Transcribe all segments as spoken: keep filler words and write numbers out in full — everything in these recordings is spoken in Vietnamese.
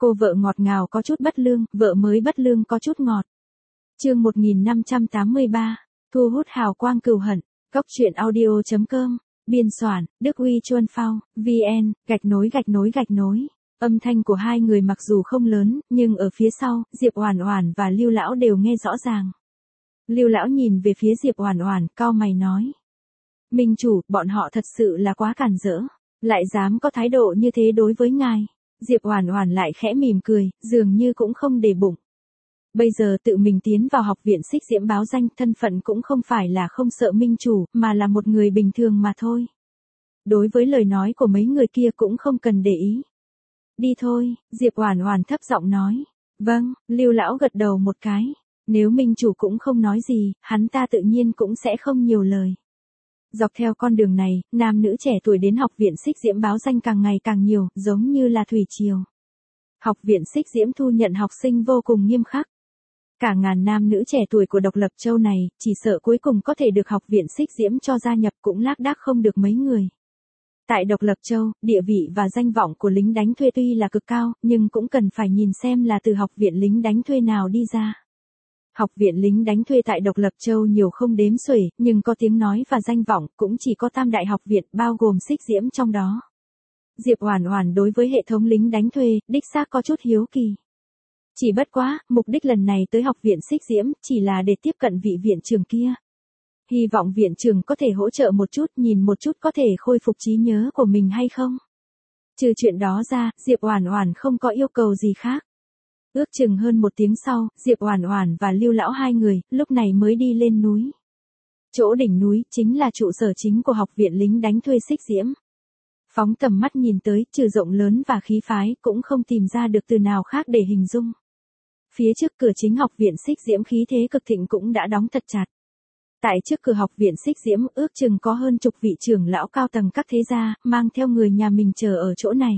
Cô vợ ngọt ngào có chút bất lương, vợ mới bất lương có chút ngọt. Chương một nghìn năm trăm tám mươi ba, thu hút hào quang cừu hận. Góc truyện audio chấm com, biên soạn, Đức Uy Chuân Phao, vê en, gạch nối gạch nối gạch nối. Âm thanh của hai người mặc dù không lớn, nhưng ở phía sau, Diệp Oản Oản và Lưu Lão đều nghe rõ ràng. Lưu Lão nhìn về phía Diệp Oản Oản, cau mày nói: "Minh chủ, bọn họ thật sự là quá cản rỡ, lại dám có thái độ như thế đối với ngài." Diệp Oản Oản lại khẽ mỉm cười, dường như cũng không để bụng. Bây giờ tự mình tiến vào học viện Xích Diễm báo danh, thân phận cũng không phải là không sợ minh chủ, mà là một người bình thường mà thôi. Đối với lời nói của mấy người kia cũng không cần để ý. Đi thôi, Diệp Oản Oản thấp giọng nói. Vâng, Lưu Lão gật đầu một cái. Nếu minh chủ cũng không nói gì, hắn ta tự nhiên cũng sẽ không nhiều lời. Dọc theo con đường này, nam nữ trẻ tuổi đến học viện Xích Diễm báo danh càng ngày càng nhiều, giống như là thủy triều. Học viện Xích Diễm thu nhận học sinh vô cùng nghiêm khắc. Cả ngàn nam nữ trẻ tuổi của Độc Lập Châu này, chỉ sợ cuối cùng có thể được học viện Xích Diễm cho gia nhập cũng lác đác không được mấy người. Tại Độc Lập Châu, địa vị và danh vọng của lính đánh thuê tuy là cực cao, nhưng cũng cần phải nhìn xem là từ học viện lính đánh thuê nào đi ra. Học viện lính đánh thuê tại Độc Lập Châu nhiều không đếm xuể, nhưng có tiếng nói và danh vọng cũng chỉ có Tam Đại học viện, bao gồm Xích Diễm trong đó. Diệp Oản Oản đối với hệ thống lính đánh thuê, đích xác có chút hiếu kỳ. Chỉ bất quá, mục đích lần này tới học viện Xích Diễm chỉ là để tiếp cận vị viện trưởng kia. Hy vọng viện trưởng có thể hỗ trợ một chút, nhìn một chút có thể khôi phục trí nhớ của mình hay không. Trừ chuyện đó ra, Diệp Oản Oản không có yêu cầu gì khác. Ước chừng hơn một tiếng sau, Diệp Oản Oản và Lưu Lão hai người, lúc này mới đi lên núi. Chỗ đỉnh núi, chính là trụ sở chính của học viện lính đánh thuê Xích Diễm. Phóng tầm mắt nhìn tới, trừ rộng lớn và khí phái, cũng không tìm ra được từ nào khác để hình dung. Phía trước cửa chính học viện Xích Diễm khí thế cực thịnh cũng đã đóng thật chặt. Tại trước cửa học viện Xích Diễm, ước chừng có hơn chục vị trưởng lão cao tầng các thế gia, mang theo người nhà mình chờ ở chỗ này.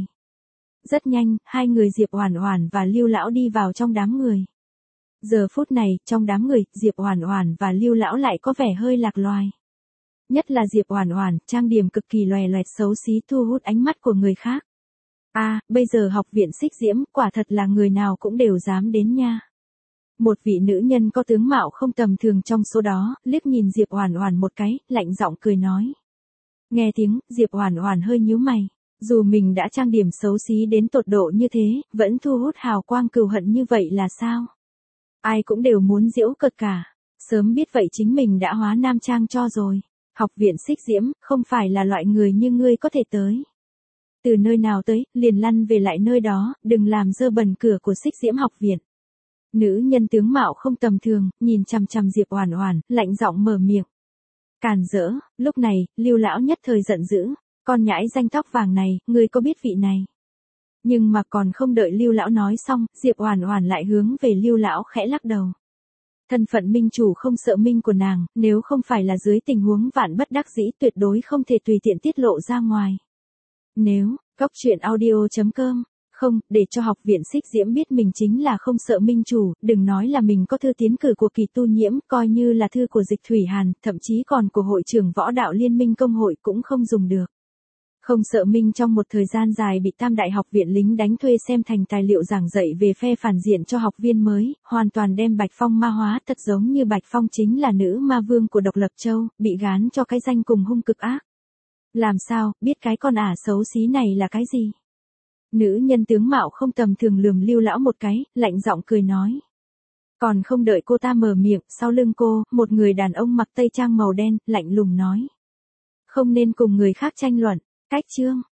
Rất nhanh, hai người Diệp Oản Oản và Lưu Lão đi vào trong đám người. Giờ phút này, trong đám người, Diệp Oản Oản và Lưu Lão lại có vẻ hơi lạc loài. Nhất là Diệp Oản Oản, trang điểm cực kỳ loè loẹt xấu xí thu hút ánh mắt của người khác. A, à, bây giờ học viện Xích Diễm, quả thật là người nào cũng đều dám đến nha. Một vị nữ nhân có tướng mạo không tầm thường trong số đó, liếc nhìn Diệp Oản Oản một cái, lạnh giọng cười nói. Nghe tiếng, Diệp Oản Oản hơi nhíu mày. Dù mình đã trang điểm xấu xí đến tột độ như thế, vẫn thu hút hào quang cừu hận như vậy là sao? Ai cũng đều muốn giễu cợt cả. Sớm biết vậy chính mình đã hóa nam trang cho rồi. Học viện Xích Diễm, không phải là loại người như ngươi có thể tới. Từ nơi nào tới, liền lăn về lại nơi đó, đừng làm dơ bẩn cửa của Xích Diễm học viện. Nữ nhân tướng mạo không tầm thường, nhìn chằm chằm Diệp Oản Oản, lạnh giọng mở miệng. Càn rỡ, lúc này, Lưu Lão nhất thời giận dữ. Con nhãi danh tóc vàng này, ngươi có biết vị này? Nhưng mà còn không đợi Lưu Lão nói xong, Diệp Oản Oản lại hướng về Lưu Lão khẽ lắc đầu. Thân phận minh chủ không sợ minh của nàng, nếu không phải là dưới tình huống vạn bất đắc dĩ tuyệt đối không thể tùy tiện tiết lộ ra ngoài. Nếu, góc truyện audio chấm com, không, để cho học viện Xích Diễm biết mình chính là không sợ minh chủ, đừng nói là mình có thư tiến cử của Kỳ Tu Nhiễm, coi như là thư của Dịch Thủy Hàn, thậm chí còn của hội trưởng võ đạo liên minh công hội cũng không dùng được. Không sợ minh trong một thời gian dài bị Tam Đại học viện lính đánh thuê xem thành tài liệu giảng dạy về phe phản diện cho học viên mới, hoàn toàn đem Bạch Phong ma hóa, thật giống như Bạch Phong chính là nữ ma vương của Độc Lập Châu, bị gán cho cái danh cùng hung cực ác. Làm sao, biết cái con ả xấu xí này là cái gì? Nữ nhân tướng mạo không tầm thường lườm Lưu Lão một cái, lạnh giọng cười nói. Còn không đợi cô ta mở miệng, sau lưng cô, một người đàn ông mặc tây trang màu đen, lạnh lùng nói. Không nên cùng người khác tranh luận. Cách chương,